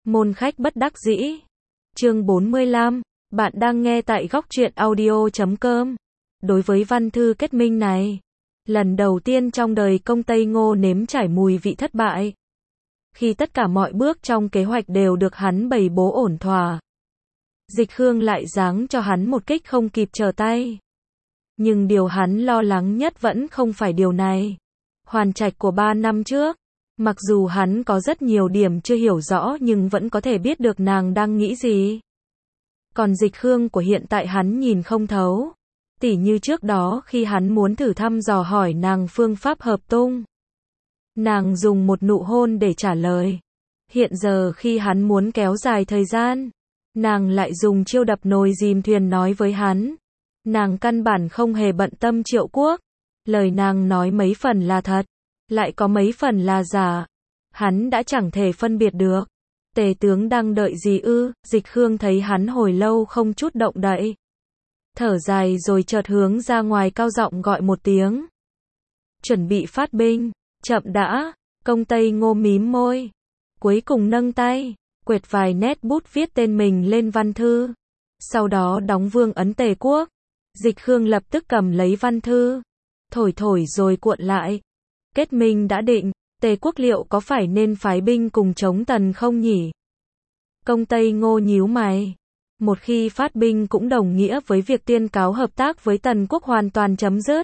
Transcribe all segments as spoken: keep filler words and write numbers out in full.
Môn khách bất đắc dĩ. Chương bốn mươi lăm, bạn đang nghe tại góc truyện audio chấm com. Đối với văn thư kết minh này, lần đầu tiên trong đời công Tây Ngô nếm trải mùi vị thất bại. Khi tất cả mọi bước trong kế hoạch đều được hắn bày bố ổn thỏa, Dịch Khương lại giáng cho hắn một kích không kịp trở tay. Nhưng điều hắn lo lắng nhất vẫn không phải điều này. Hoàn Trạch của ba năm trước, mặc dù hắn có rất nhiều điểm chưa hiểu rõ nhưng vẫn có thể biết được nàng đang nghĩ gì. Còn Dịch Khương của hiện tại hắn nhìn không thấu. Tỉ như trước đó khi hắn muốn thử thăm dò hỏi nàng phương pháp hợp tung, nàng dùng một nụ hôn để trả lời. Hiện giờ khi hắn muốn kéo dài thời gian, nàng lại dùng chiêu đập nồi dìm thuyền nói với hắn. Nàng căn bản không hề bận tâm Triệu Quốc. Lời nàng nói mấy phần là thật, lại có mấy phần là giả. Hắn đã chẳng thể phân biệt được. Tề tướng đang đợi gì ư? Dịch Khương thấy hắn hồi lâu không chút động đậy, thở dài rồi chợt hướng ra ngoài cao giọng gọi một tiếng. Chuẩn bị phát binh. Chậm đã. Công Tây Ngô mím môi, cuối cùng nâng tay, quệt vài nét bút viết tên mình lên văn thư. Sau đó đóng vương ấn Tề Quốc. Dịch Khương lập tức cầm lấy văn thư, thổi thổi rồi cuộn lại. Kết minh đã định, Tề Quốc liệu có phải nên phái binh cùng chống Tần không nhỉ? Công Tây Ngô nhíu mày. Một khi phát binh cũng đồng nghĩa với việc tuyên cáo hợp tác với Tần Quốc hoàn toàn chấm dứt.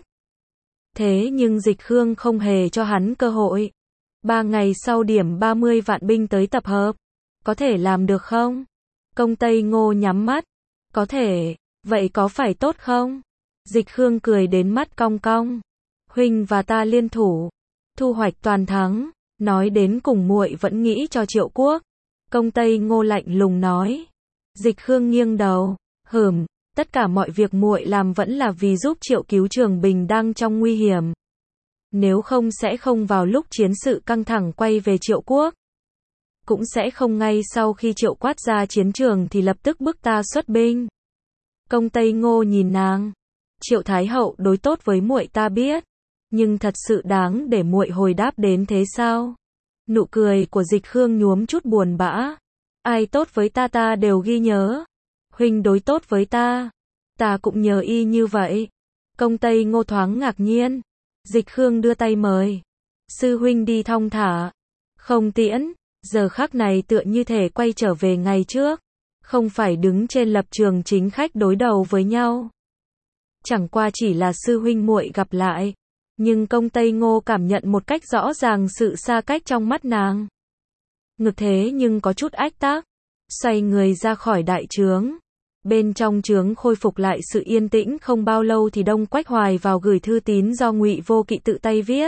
Thế nhưng Dịch Khương không hề cho hắn cơ hội. Ba ngày sau điểm ba mươi vạn binh tới tập hợp. Có thể làm được không? Công Tây Ngô nhắm mắt. Có thể. Vậy có phải tốt không? Dịch Khương cười đến mắt cong cong. Huynh và ta liên thủ, thu hoạch toàn thắng. Nói đến cùng muội vẫn nghĩ cho Triệu Quốc. Công Tây Ngô lạnh lùng nói. Dịch Khương nghiêng đầu. Hừm, tất cả mọi việc muội làm vẫn là vì giúp Triệu cứu Trường Bình đang trong nguy hiểm. Nếu không sẽ không vào lúc chiến sự căng thẳng quay về Triệu Quốc. Cũng sẽ không ngay sau khi Triệu Quát ra chiến trường thì lập tức bức ta xuất binh. Công Tây Ngô nhìn nàng. Triệu Thái Hậu đối tốt với muội ta biết, nhưng thật sự đáng để muội hồi đáp đến thế sao? Nụ cười của Dịch Khương nhuốm chút buồn bã. Ai tốt với ta ta đều ghi nhớ. Huynh đối tốt với ta, ta cũng nhớ y như vậy. Công Tây Ngô thoáng ngạc nhiên. Dịch Khương đưa tay mời. Sư huynh đi thong thả. Không tiễn. Giờ khắc này tựa như thể quay trở về ngày trước. Không phải đứng trên lập trường chính khách đối đầu với nhau. Chẳng qua chỉ là sư huynh muội gặp lại. Nhưng Công Tây Ngô cảm nhận một cách rõ ràng sự xa cách trong mắt nàng. Ngực thế nhưng có chút ách tắc. Xoay người ra khỏi đại trướng. Bên trong trướng khôi phục lại sự yên tĩnh không bao lâu thì Đông Quách Hoài vào gửi thư tín do Ngụy Vô Kỵ tự tay viết.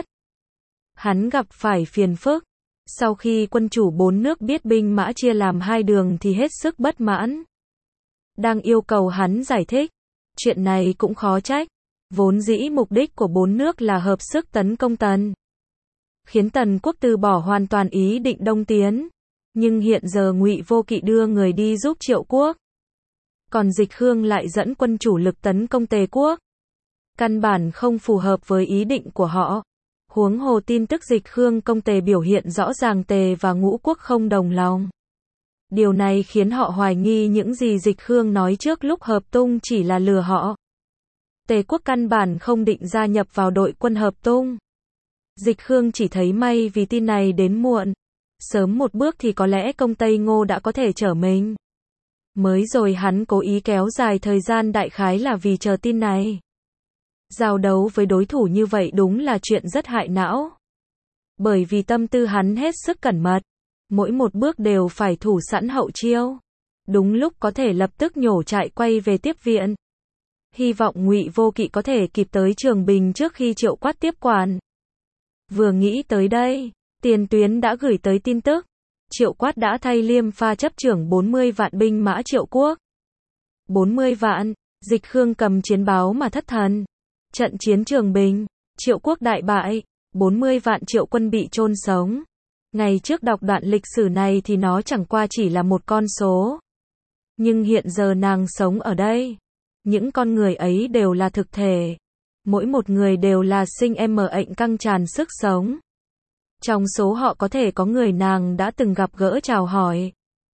Hắn gặp phải phiền phức. Sau khi quân chủ bốn nước biết binh mã chia làm hai đường thì hết sức bất mãn. Đang yêu cầu hắn giải thích. Chuyện này cũng khó trách. Vốn dĩ mục đích của bốn nước là hợp sức tấn công Tần, khiến Tần Quốc từ bỏ hoàn toàn ý định đông tiến. Nhưng hiện giờ Ngụy Vô Kỵ đưa người đi giúp Triệu Quốc. Còn Dịch Khương lại dẫn quân chủ lực tấn công Tề Quốc. Căn bản không phù hợp với ý định của họ. Huống hồ tin tức Dịch Khương công Tề biểu hiện rõ ràng Tề và Ngũ Quốc không đồng lòng. Điều này khiến họ hoài nghi những gì Dịch Khương nói trước lúc hợp tung chỉ là lừa họ. Tề Quốc căn bản không định gia nhập vào đội quân hợp tung. Dịch Khương chỉ thấy may vì tin này đến muộn. Sớm một bước thì có lẽ công Tây Ngô đã có thể trở mình. Mới rồi hắn cố ý kéo dài thời gian đại khái là vì chờ tin này. Giao đấu với đối thủ như vậy đúng là chuyện rất hại não. Bởi vì tâm tư hắn hết sức cẩn mật. Mỗi một bước đều phải thủ sẵn hậu chiêu. Đúng lúc có thể lập tức nhổ trại quay về tiếp viện. Hy vọng Ngụy Vô Kỵ có thể kịp tới Trường Bình trước khi Triệu Quát tiếp quản. Vừa nghĩ tới đây, tiền tuyến đã gửi tới tin tức. Triệu Quát đã thay Liêm Pha chấp trưởng bốn mươi vạn binh mã Triệu Quốc. bốn mươi vạn, Dịch Khương cầm chiến báo mà thất thần. Trận chiến Trường Bình, Triệu Quốc đại bại, bốn mươi vạn Triệu quân bị chôn sống. Ngày trước đọc đoạn lịch sử này thì nó chẳng qua chỉ là một con số. Nhưng hiện giờ nàng sống ở đây. Những con người ấy đều là thực thể. Mỗi một người đều là sinh em mở ệnh căng tràn sức sống. Trong số họ có thể có người nàng đã từng gặp gỡ chào hỏi.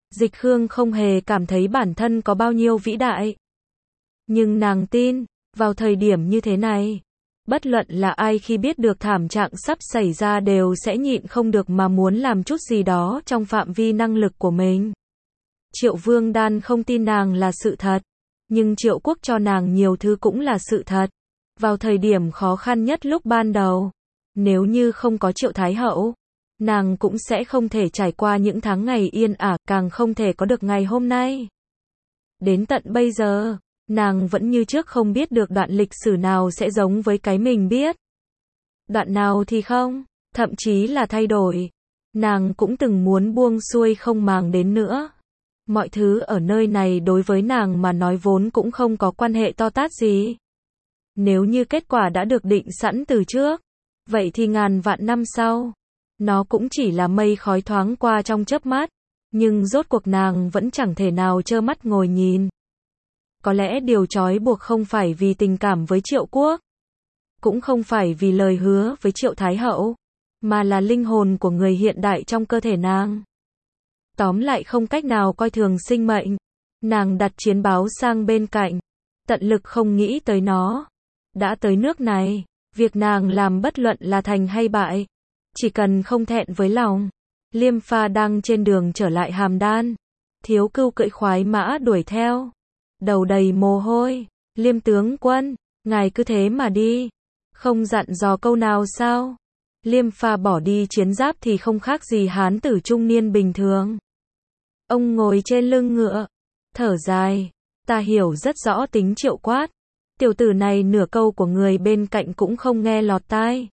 Dịch Khương không hề cảm thấy bản thân có bao nhiêu vĩ đại. Nhưng nàng tin, vào thời điểm như thế này, bất luận là ai khi biết được thảm trạng sắp xảy ra đều sẽ nhịn không được mà muốn làm chút gì đó trong phạm vi năng lực của mình. Triệu Vương Đan không tin nàng là sự thật, nhưng Triệu Quốc cho nàng nhiều thứ cũng là sự thật. Vào thời điểm khó khăn nhất lúc ban đầu, nếu như không có Triệu Thái Hậu, nàng cũng sẽ không thể trải qua những tháng ngày yên ả, càng không thể có được ngày hôm nay. Đến tận bây giờ, nàng vẫn như trước không biết được đoạn lịch sử nào sẽ giống với cái mình biết. Đoạn nào thì không, thậm chí là thay đổi. Nàng cũng từng muốn buông xuôi không màng đến nữa. Mọi thứ ở nơi này đối với nàng mà nói vốn cũng không có quan hệ to tát gì. Nếu như kết quả đã được định sẵn từ trước, vậy thì ngàn vạn năm sau, nó cũng chỉ là mây khói thoáng qua trong chớp mắt, nhưng rốt cuộc nàng vẫn chẳng thể nào trơ mắt ngồi nhìn. Có lẽ điều trói buộc không phải vì tình cảm với Triệu Quốc, cũng không phải vì lời hứa với Triệu Thái Hậu, mà là linh hồn của người hiện đại trong cơ thể nàng. Tóm lại không cách nào coi thường sinh mệnh. Nàng đặt chiến báo sang bên cạnh, tận lực không nghĩ tới nó. Đã tới nước này, việc nàng làm bất luận là thành hay bại, chỉ cần không thẹn với lòng. Liêm Pha đang trên đường trở lại Hàm Đan, Thiếu Cưu cưỡi khoái mã đuổi theo, đầu đầy mồ hôi. Liêm tướng quân, ngài cứ thế mà đi, không dặn dò câu nào sao? Liêm Pha bỏ đi chiến giáp thì không khác gì hán tử trung niên bình thường. Ông ngồi trên lưng ngựa, thở dài, ta hiểu rất rõ tính Triệu Quát. Tiểu tử này nửa câu của người bên cạnh cũng không nghe lọt tai.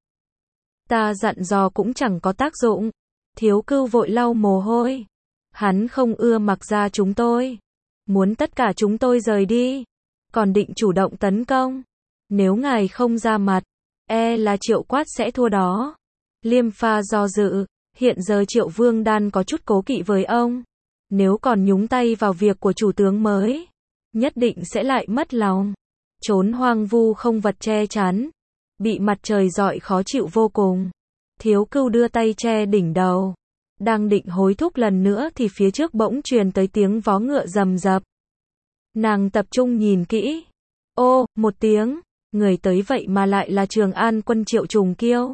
Ta dặn dò cũng chẳng có tác dụng. Thiếu Cưu vội lau mồ hôi. Hắn không ưa Mặc Gia chúng tôi, muốn tất cả chúng tôi rời đi, còn định chủ động tấn công. Nếu ngài không ra mặt, e là Triệu Quát sẽ thua đó. Liêm Pha do dự, hiện giờ Triệu Vương Đan có chút cố kỵ với ông. Nếu còn nhúng tay vào việc của chủ tướng mới, nhất định sẽ lại mất lòng. Trốn hoang vu không vật che chắn, bị mặt trời rọi khó chịu vô cùng. Thiếu Cưu đưa tay che đỉnh đầu, đang định hối thúc lần nữa thì phía trước bỗng truyền tới tiếng vó ngựa rầm rập. Nàng tập trung nhìn kỹ. Ô, một tiếng, người tới vậy mà lại là Trường An quân Triệu Trùng Kiêu.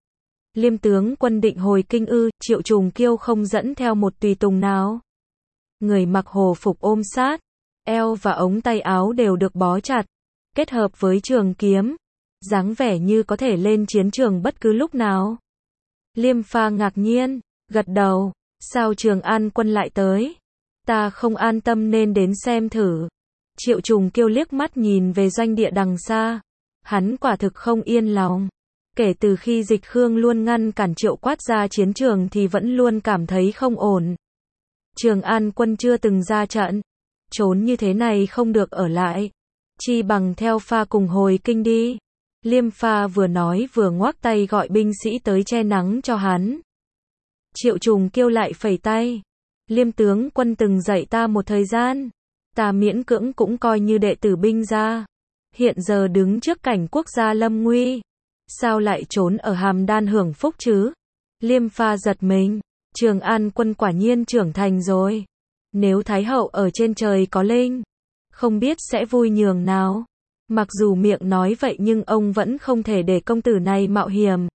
Liêm tướng quân định hồi kinh ư? Triệu Trùng Kiêu không dẫn theo một tùy tùng nào. Người mặc hồ phục ôm sát, eo và ống tay áo đều được bó chặt, kết hợp với trường kiếm, dáng vẻ như có thể lên chiến trường bất cứ lúc nào. Liêm Pha ngạc nhiên, gật đầu, sao Trường An quân lại tới? Ta không an tâm nên đến xem thử. Triệu Trùng Kiêu liếc mắt nhìn về doanh địa đằng xa, hắn quả thực không yên lòng. Kể từ khi Dịch Khương luôn ngăn cản Triệu Quát ra chiến trường thì vẫn luôn cảm thấy không ổn. Trường An quân chưa từng ra trận, trốn như thế này không được ở lại, chi bằng theo Pha cùng hồi kinh đi. Liêm Pha vừa nói vừa ngoác tay gọi binh sĩ tới che nắng cho hắn. Triệu Trùng Kiêu lại phẩy tay. Liêm tướng quân từng dạy ta một thời gian, ta miễn cưỡng cũng coi như đệ tử binh gia. Hiện giờ đứng trước cảnh quốc gia lâm nguy, sao lại trốn ở Hàm Đan hưởng phúc chứ? Liêm Pha giật mình, Trường An quân quả nhiên trưởng thành rồi. Nếu Thái Hậu ở trên trời có linh, không biết sẽ vui nhường nào. Mặc dù miệng nói vậy nhưng ông vẫn không thể để công tử này mạo hiểm.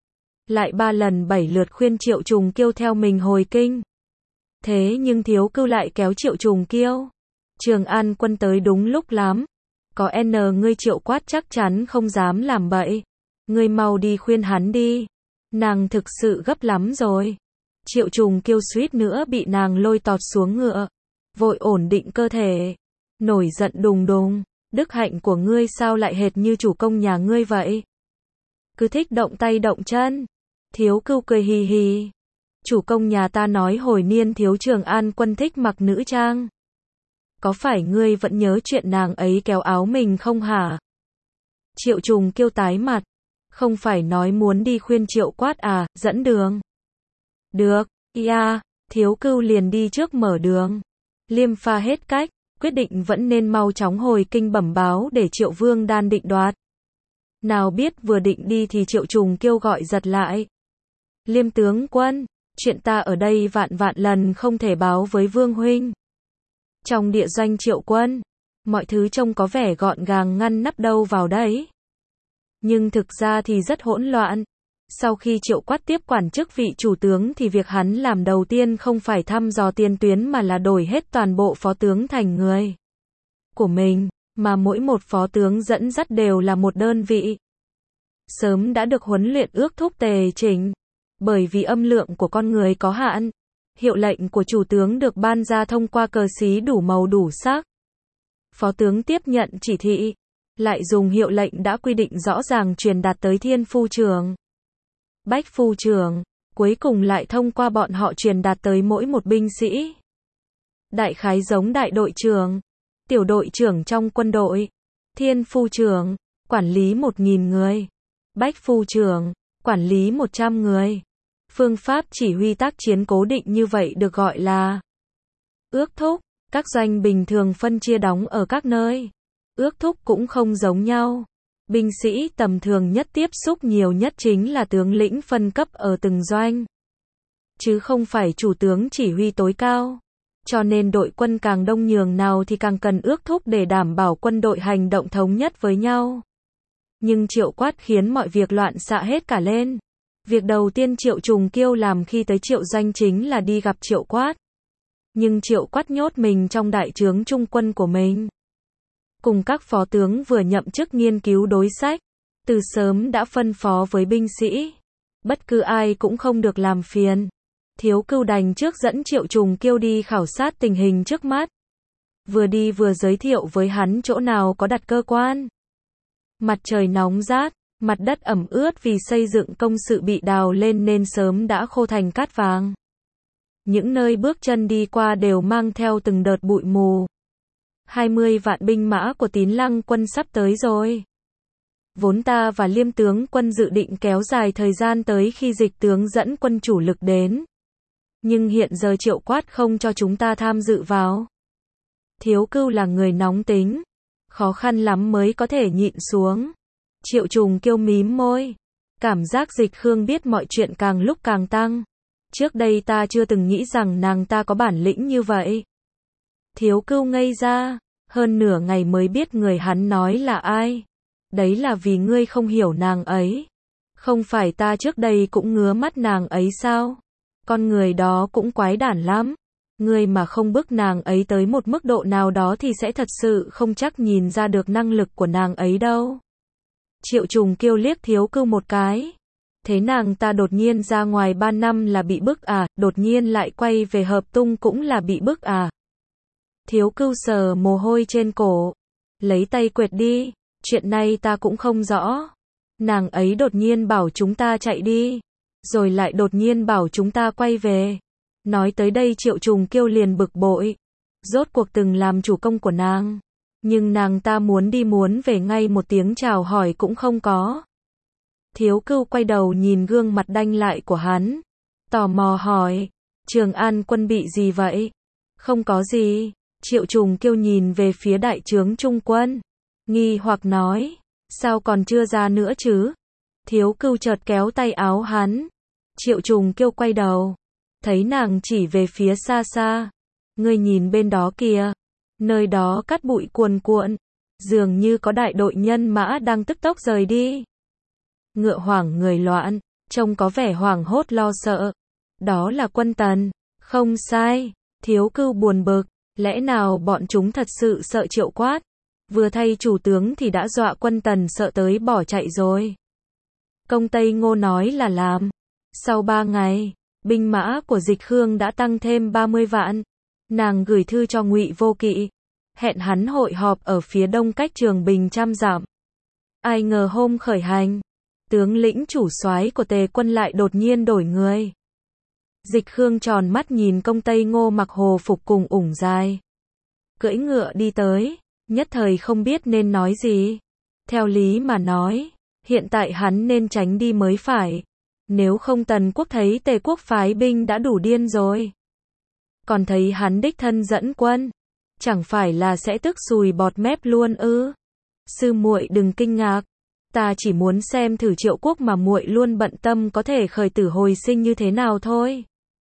Lại ba lần bảy lượt khuyên Triệu Trùng Kiêu theo mình hồi kinh. Thế nhưng Thiếu Cưu lại kéo Triệu Trùng Kiêu. Trường An quân tới đúng lúc lắm. Có N ngươi Triệu Quát chắc chắn không dám làm bậy. Ngươi mau đi khuyên hắn đi. Nàng thực sự gấp lắm rồi. Triệu Trùng Kiêu suýt nữa bị nàng lôi tọt xuống ngựa. Vội ổn định cơ thể. Nổi giận đùng đùng. Đức hạnh của ngươi sao lại hệt như chủ công nhà ngươi vậy? Cứ thích động tay động chân. Thiếu Cưu cười hì hì. Chủ công nhà ta nói hồi niên thiếu Trường An quân thích mặc nữ trang. Có phải ngươi vẫn nhớ chuyện nàng ấy kéo áo mình không hả? Triệu Trùng Kiêu tái mặt. Không phải nói muốn đi khuyên Triệu Quát à, dẫn đường. Được, ia, Thiếu Cưu liền đi trước mở đường. Liêm Pha hết cách, quyết định vẫn nên mau chóng hồi kinh bẩm báo để Triệu Vương Đan định đoạt. Nào biết vừa định đi thì Triệu Trùng Kiêu gọi giật lại. Liêm tướng quân, chuyện ta ở đây vạn vạn lần không thể báo với Vương huynh. Trong địa doanh Triệu quân, mọi thứ trông có vẻ gọn gàng ngăn nắp đâu vào đấy. Nhưng thực ra thì rất hỗn loạn. Sau khi Triệu Quát tiếp quản chức vị chủ tướng thì việc hắn làm đầu tiên không phải thăm dò tiền tuyến mà là đổi hết toàn bộ phó tướng thành người của mình, mà mỗi một phó tướng dẫn dắt đều là một đơn vị. Sớm đã được huấn luyện ước thúc tề chỉnh, bởi vì âm lượng của con người có hạn. Hiệu lệnh của chủ tướng được ban ra thông qua cờ xí đủ màu đủ sắc. Phó tướng tiếp nhận chỉ thị, lại dùng hiệu lệnh đã quy định rõ ràng truyền đạt tới thiên phu trưởng, bách phu trưởng, cuối cùng lại thông qua bọn họ truyền đạt tới mỗi một binh sĩ. Đại khái giống đại đội trưởng, tiểu đội trưởng trong quân đội, thiên phu trưởng, quản lý một nghìn người, bách phu trưởng, quản lý một trăm người. Phương pháp chỉ huy tác chiến cố định như vậy được gọi là ước thúc. Các doanh bình thường phân chia đóng ở các nơi. Ước thúc cũng không giống nhau. Binh sĩ tầm thường nhất tiếp xúc nhiều nhất chính là tướng lĩnh phân cấp ở từng doanh, chứ không phải chủ tướng chỉ huy tối cao. Cho nên đội quân càng đông nhường nào thì càng cần ước thúc để đảm bảo quân đội hành động thống nhất với nhau. Nhưng Triệu Quát khiến mọi việc loạn xạ hết cả lên. Việc đầu tiên Triệu Trùng Kiêu làm khi tới Triệu doanh chính là đi gặp Triệu Quát. Nhưng Triệu Quát nhốt mình trong đại trướng trung quân của mình. Cùng các phó tướng vừa nhậm chức nghiên cứu đối sách, từ sớm đã phân phó với binh sĩ. Bất cứ ai cũng không được làm phiền. Thiếu Cưu đành trước dẫn Triệu Trùng Kiêu đi khảo sát tình hình trước mắt. Vừa đi vừa giới thiệu với hắn chỗ nào có đặt cơ quan. Mặt trời nóng rát, mặt đất ẩm ướt vì xây dựng công sự bị đào lên nên sớm đã khô thành cát vàng. Những nơi bước chân đi qua đều mang theo từng đợt bụi mù. hai mươi vạn binh mã của Tín Lăng quân sắp tới rồi. Vốn ta và Liêm tướng quân dự định kéo dài thời gian tới khi Dịch tướng dẫn quân chủ lực đến. Nhưng hiện giờ Triệu Quát không cho chúng ta tham dự vào. Thiếu Cưu là người nóng tính, khó khăn lắm mới có thể nhịn xuống. Triệu Trùng Kiêu mím môi. Cảm giác Dịch Khương biết mọi chuyện càng lúc càng tăng. Trước đây ta chưa từng nghĩ rằng nàng ta có bản lĩnh như vậy. Thiếu Cưu ngây ra, hơn nửa ngày mới biết người hắn nói là ai. Đấy là vì ngươi không hiểu nàng ấy. Không phải ta trước đây cũng ngứa mắt nàng ấy sao? Con người đó cũng quái đản lắm. Ngươi mà không bức nàng ấy tới một mức độ nào đó thì sẽ thật sự không chắc nhìn ra được năng lực của nàng ấy đâu. Triệu Trùng Kiêu liếc Thiếu Cưu một cái. Thế nàng ta đột nhiên ra ngoài ba năm là bị bức à, đột nhiên lại quay về Hợp Tung cũng là bị bức à. Thiếu Cưu sờ mồ hôi trên cổ, lấy tay quệt đi, chuyện này ta cũng không rõ. Nàng ấy đột nhiên bảo chúng ta chạy đi, rồi lại đột nhiên bảo chúng ta quay về. Nói tới đây Triệu Trùng Kiêu liền bực bội. Rốt cuộc từng làm chủ công của nàng, nhưng nàng ta muốn đi muốn về ngay một tiếng chào hỏi cũng không có. Thiếu Cưu quay đầu nhìn gương mặt đanh lại của hắn, tò mò hỏi, Trường An quân bị gì vậy? Không có gì. Triệu Trùng Kiêu nhìn về phía đại trướng trung quân, nghi hoặc nói, sao còn chưa ra nữa chứ? Thiếu Cưu chợt kéo tay áo hắn. Triệu Trùng Kiêu quay đầu, thấy nàng chỉ về phía xa xa. Ngươi nhìn bên đó kìa, nơi đó cát bụi cuồn cuộn, dường như có đại đội nhân mã đang tức tốc rời đi. Ngựa hoảng người loạn, trông có vẻ hoảng hốt lo sợ. Đó là quân Tần. Không sai. Thiếu Cưu buồn bực. Lẽ nào bọn chúng thật sự sợ Triệu Quát? Vừa thay chủ tướng thì đã dọa quân Tần sợ tới bỏ chạy rồi. Công Tây Ngô nói là làm. Sau ba ngày, binh mã của Dịch Khương đã tăng thêm ba mươi vạn. Nàng gửi thư cho Ngụy Vô Kỵ, hẹn hắn hội họp ở phía đông cách Trường Bình trăm dặm. Ai ngờ hôm khởi hành, tướng lĩnh chủ soái của Tề quân lại đột nhiên đổi người. Dịch Khương tròn mắt nhìn Công Tây Ngô mặc hồ phục cùng ủng dài, cưỡi ngựa đi tới, nhất thời không biết nên nói gì. Theo lý mà nói, hiện tại hắn nên tránh đi mới phải. Nếu không Tần quốc thấy Tề quốc phái binh đã đủ điên rồi. Còn thấy hắn đích thân dẫn quân, chẳng phải là sẽ tức sùi bọt mép luôn ư? Sư muội đừng kinh ngạc, ta chỉ muốn xem thử Triệu quốc mà muội luôn bận tâm có thể khởi tử hồi sinh như thế nào thôi.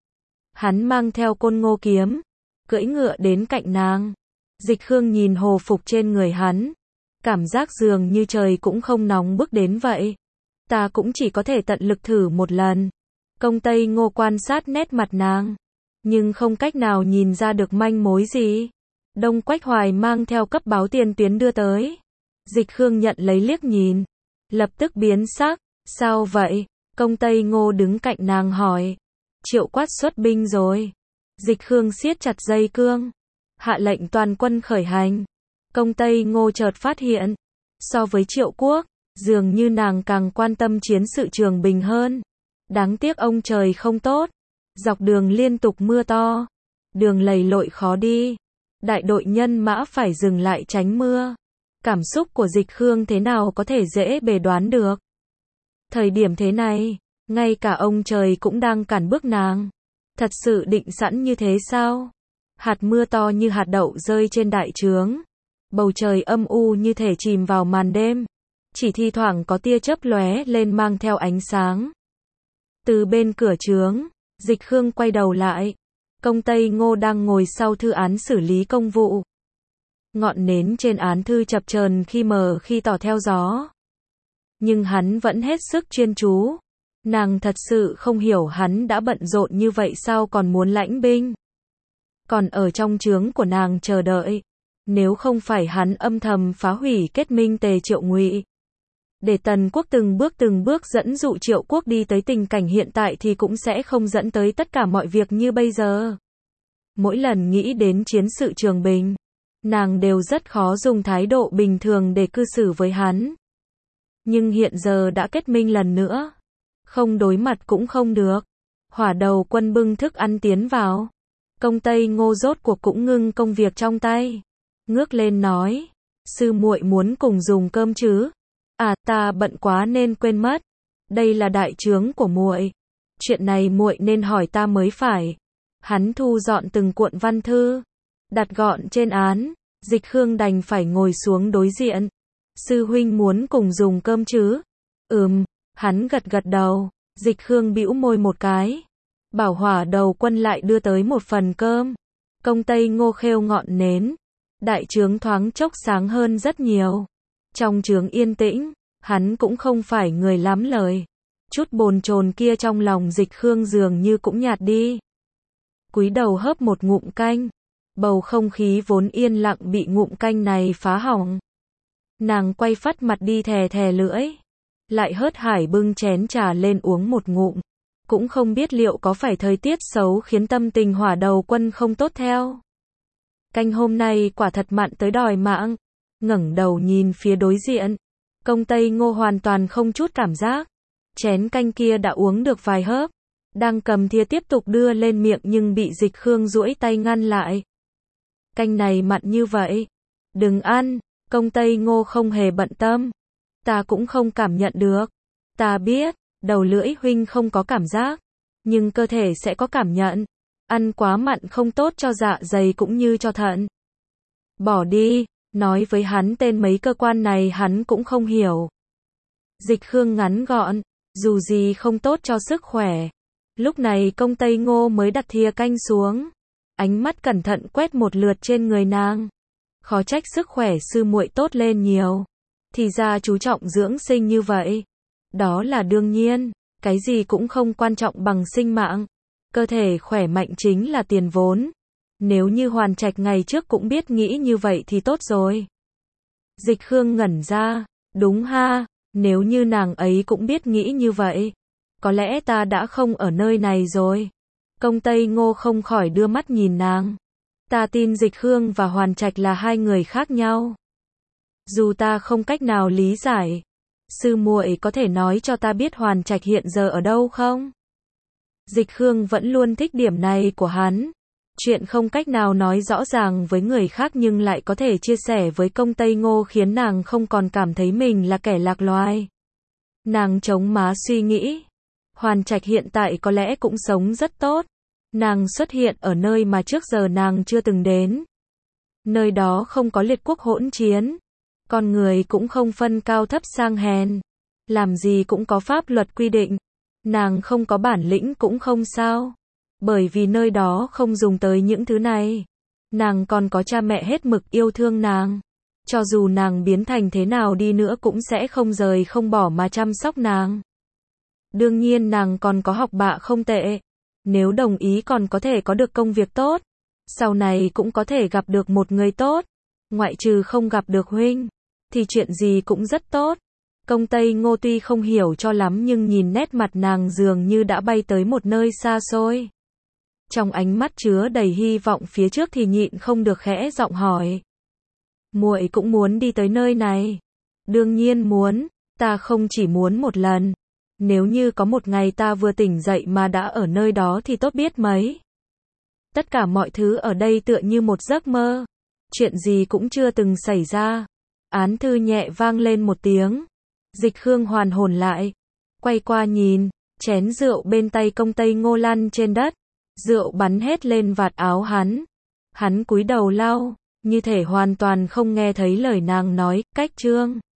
Hắn mang theo côn ngô kiếm, cưỡi ngựa đến cạnh nàng. Dịch Khương nhìn hồ phục trên người hắn, cảm giác dường như trời cũng không nóng bức đến vậy. Ta cũng chỉ có thể tận lực thử một lần. Công Tây Ngô quan sát nét mặt nàng, nhưng không cách nào nhìn ra được manh mối gì. Đông Quách Hoài mang theo cấp báo tiền tuyến đưa tới. Dịch Khương nhận lấy liếc nhìn, lập tức biến sắc. Sao vậy? Công Tây Ngô đứng cạnh nàng hỏi. Triệu Quát xuất binh rồi. Dịch Khương siết chặt dây cương, hạ lệnh toàn quân khởi hành. Công Tây Ngô chợt phát hiện, so với Triệu Quốc, dường như nàng càng quan tâm chiến sự Trường Bình hơn. Đáng tiếc ông trời không tốt, dọc đường liên tục mưa to, đường lầy lội khó đi. Đại đội nhân mã phải dừng lại tránh mưa. Cảm xúc của Dịch Khương thế nào có thể dễ bề đoán được. Thời điểm thế này, ngay cả ông trời cũng đang cản bước nàng. Thật sự định sẵn như thế sao? Hạt mưa to như hạt đậu rơi trên đại trướng. Bầu trời âm u như thể chìm vào màn đêm. Chỉ thi thoảng có tia chớp lóe lên mang theo ánh sáng. Từ bên cửa trướng, Dịch Khương quay đầu lại. Công Tây Ngô đang ngồi sau thư án xử lý công vụ. Ngọn nến trên án thư chập chờn khi mờ khi tỏ theo gió. Nhưng hắn vẫn hết sức chuyên chú. Nàng thật sự không hiểu hắn đã bận rộn như vậy sao còn muốn lãnh binh. Còn ở trong trướng của nàng chờ đợi. Nếu không phải hắn âm thầm phá hủy kết minh Tề Triệu Ngụy, để Tần Quốc từng bước từng bước dẫn dụ Triệu Quốc đi tới tình cảnh hiện tại thì cũng sẽ không dẫn tới tất cả mọi việc như bây giờ. Mỗi lần nghĩ đến chiến sự Trường Bình, nàng đều rất khó dùng thái độ bình thường để cư xử với hắn. Nhưng hiện giờ đã kết minh lần nữa, không đối mặt cũng không được. Hỏa Đầu Quân bưng thức ăn tiến vào. Công Tây Ngô rốt cuộc cũng ngưng công việc trong tay, ngước lên nói, sư muội muốn cùng dùng cơm chứ? À, ta bận quá nên quên mất. Đây là đại trướng của muội. Chuyện này muội nên hỏi ta mới phải. Hắn thu dọn từng cuộn văn thư, đặt gọn trên án. Dịch Khương đành phải ngồi xuống đối diện. Sư huynh muốn cùng dùng cơm chứ? Ừm, hắn gật gật đầu. Dịch Khương bĩu môi một cái. Bảo Hỏa Đầu Quân lại đưa tới một phần cơm. Công Tây Ngô khêu ngọn nến. Đại trướng thoáng chốc sáng hơn rất nhiều. Trong trướng yên tĩnh, hắn cũng không phải người lắm lời. Chút bồn chồn kia trong lòng Dịch Khương dường như cũng nhạt đi. Cúi đầu hớp một ngụm canh. Bầu không khí vốn yên lặng bị ngụm canh này phá hỏng. Nàng quay phắt mặt đi thè thè lưỡi. Lại hớt hải bưng chén trà lên uống một ngụm. Cũng không biết liệu có phải thời tiết xấu khiến tâm tình Hỏa Đầu Quân không tốt theo. Canh hôm nay quả thật mặn tới đòi mạng. Ngẩng đầu nhìn phía đối diện. Công Tây Ngô hoàn toàn không chút cảm giác. Chén canh kia đã uống được vài hớp. Đang cầm thìa tiếp tục đưa lên miệng nhưng bị Dịch Khương duỗi tay ngăn lại. Canh này mặn như vậy. Đừng ăn. Công Tây Ngô không hề bận tâm. Ta cũng không cảm nhận được. Ta biết, đầu lưỡi huynh không có cảm giác. Nhưng cơ thể sẽ có cảm nhận. Ăn quá mặn không tốt cho dạ dày cũng như cho thận. Bỏ đi. Nói với hắn tên mấy cơ quan này hắn cũng không hiểu. Dịch Khương ngắn gọn. Dù gì không tốt cho sức khỏe. Lúc này Công Tây Ngô mới đặt thìa canh xuống. Ánh mắt cẩn thận quét một lượt trên người nàng. Khó trách sức khỏe sư muội tốt lên nhiều. Thì ra chú trọng dưỡng sinh như vậy. Đó là đương nhiên. Cái gì cũng không quan trọng bằng sinh mạng. Cơ thể khỏe mạnh chính là tiền vốn. Nếu như Hoàn Trạch ngày trước cũng biết nghĩ như vậy thì tốt rồi. Dịch Khương ngẩn ra. Đúng ha. Nếu như nàng ấy cũng biết nghĩ như vậy, có lẽ ta đã không ở nơi này rồi. Công Tây Ngô không khỏi đưa mắt nhìn nàng. Ta tin Dịch Khương và Hoàn Trạch là hai người khác nhau. Dù ta không cách nào lý giải, sư muội có thể nói cho ta biết Hoàn Trạch hiện giờ ở đâu không? Dịch Khương vẫn luôn thích điểm này của hắn. Chuyện không cách nào nói rõ ràng với người khác nhưng lại có thể chia sẻ với Công Tây Ngô khiến nàng không còn cảm thấy mình là kẻ lạc loài. Nàng chống má suy nghĩ. Hoàn Trạch hiện tại có lẽ cũng sống rất tốt. Nàng xuất hiện ở nơi mà trước giờ nàng chưa từng đến. Nơi đó không có liệt quốc hỗn chiến. Con người cũng không phân cao thấp sang hèn. Làm gì cũng có pháp luật quy định. Nàng không có bản lĩnh cũng không sao. Bởi vì nơi đó không dùng tới những thứ này. Nàng còn có cha mẹ hết mực yêu thương nàng. Cho dù nàng biến thành thế nào đi nữa cũng sẽ không rời không bỏ mà chăm sóc nàng. Đương nhiên nàng còn có học bạ không tệ. Nếu đồng ý còn có thể có được công việc tốt. Sau này cũng có thể gặp được một người tốt. Ngoại trừ không gặp được huynh. Thì chuyện gì cũng rất tốt. Công Tây Ngô tuy không hiểu cho lắm nhưng nhìn nét mặt nàng dường như đã bay tới một nơi xa xôi. Trong ánh mắt chứa đầy hy vọng phía trước thì nhịn không được khẽ giọng hỏi. Muội cũng muốn đi tới nơi này. Đương nhiên muốn, ta không chỉ muốn một lần. Nếu như có một ngày ta vừa tỉnh dậy mà đã ở nơi đó thì tốt biết mấy. Tất cả mọi thứ ở đây tựa như một giấc mơ. Chuyện gì cũng chưa từng xảy ra. Án thư nhẹ vang lên một tiếng. Dịch Khương hoàn hồn lại. Quay qua nhìn, chén rượu bên tay Công Tây Ngô lăn trên đất. Rượu bắn hết lên vạt áo hắn. Hắn cúi đầu lau, như thể hoàn toàn không nghe thấy lời nàng nói, cách trương.